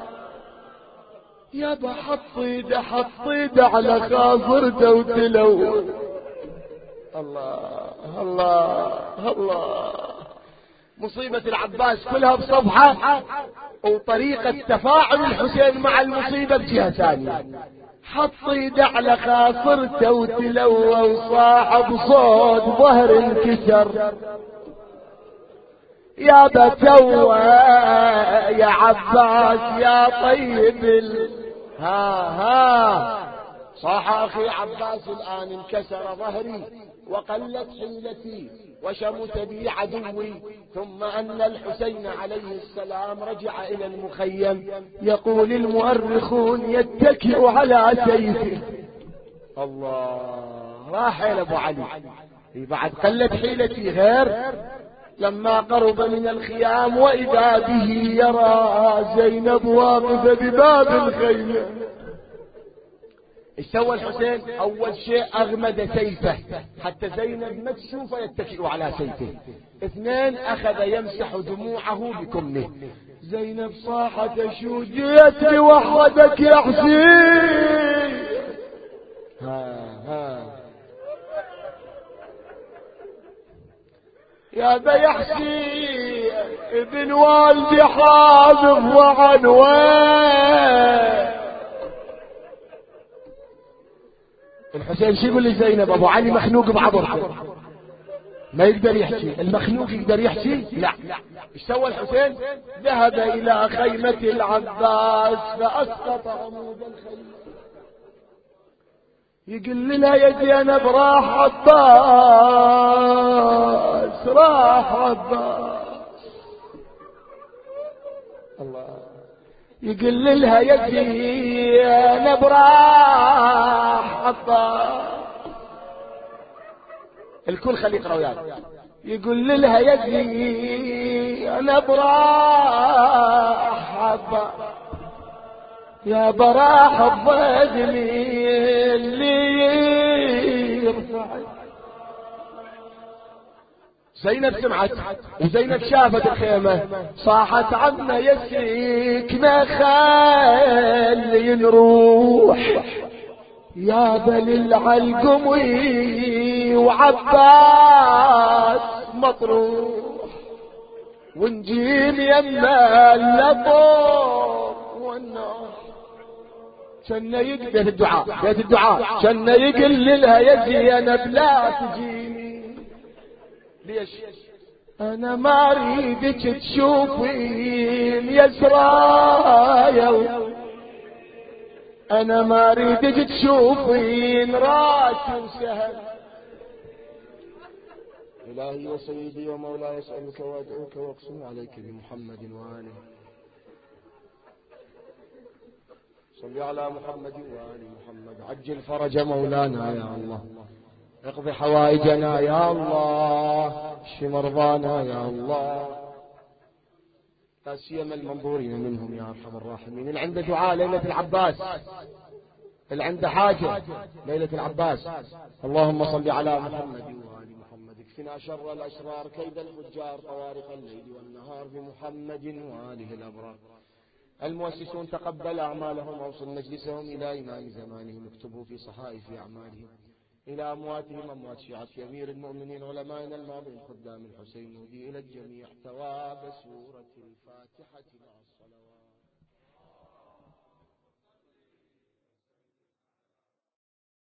يابا حط ايده على خاصرته وتلو. الله الله الله. مصيبة العباس كلها بصفحة، وطريقة تفاعل الحسين مع المصيبة بجهة ثانية. حط ايده على خاصرته وتلوى، وصاحب صوت ظهر انكسر. يا بتوى يا عباس يا طيب ها صاح أخي عباس: الآن انكسر ظهري وقلت حيلتي وشمت بي عدوي. ثم أن الحسين عليه السلام رجع إلى المخيم. يقول المؤرخون: يتكئ على سيفه. الله، راح إلى أبو علي بعد قلت حيلتي غير. لما قرب من الخيام وإذا به يرى زينب واقفة بباب الخيمة. ايش سوى الحسين؟ اول شيء اغمد سيفه حتى زينب ما تشوفه يتكئ على سيفه. اثنين، اخذ يمسح دموعه بكمه. زينب صاحت: شو جيت بوحدك يا حسين؟ يا بي حسين ابن والدي حافظ وعنوان. الحسين شو يقول لزينب؟ ابو علي مخنوق بعضه، ما يقدر يحكي. المخنوق يقدر يحكي؟ لا. ايش سوى الحسين؟ ذهب الى خيمة العباس فاسقط عمود الخيمة. يقول لها: يا زينب راح عباس، راح عباس. الله. يقول لها: يا زينب راح عباس. الكل خلي يقرأ وياك. يقول لها: يا زينب راح عباس. يا براح الضجني اللي يرفع. زينب سمعت وزينب شافت الخيمة، صاحت: عنا يسيكنا خلي نروح يا بل العلقمي وعباس مطروح، ونجيب يما اللطف والنار. كان يقبل الدعاء بيت الدعاء، كان يقل لها يا زينب لا تجيني. ليش؟ انا ما اريدك تشوفين يا سرايا، انا ما اريدك تشوفين راسي وسهل. الهي وسيدي ومولاي اسالك وادعوك واقسم عليك بمحمد واله. صل على محمد وآل محمد. عجل فرج مولانا يا الله، اقضي حوائجنا يا الله، اشف مرضانا يا الله، لا سيما المنظورين منهم يا ارحم الراحمين. اللي عنده دعاء ليلة العباس، اللي عنده حاجة ليلة العباس، اللهم صل على محمد وآل محمد. اكفنا شر الأشرار كيد الفجار طوارق الليل والنهار بمحمد وآله الأبرار. المؤسسون تقبل أعمالهم، أوصل مجلسهم إلى إمام زمانهم، اكتبوا في صحائف أعمالهم إلى أمواتهم أموات شيعة أمير المؤمنين علمائنا الماضين خدام الحسين. نودي إلى الجميع ثواب سورة الفاتحة مع الصلوات.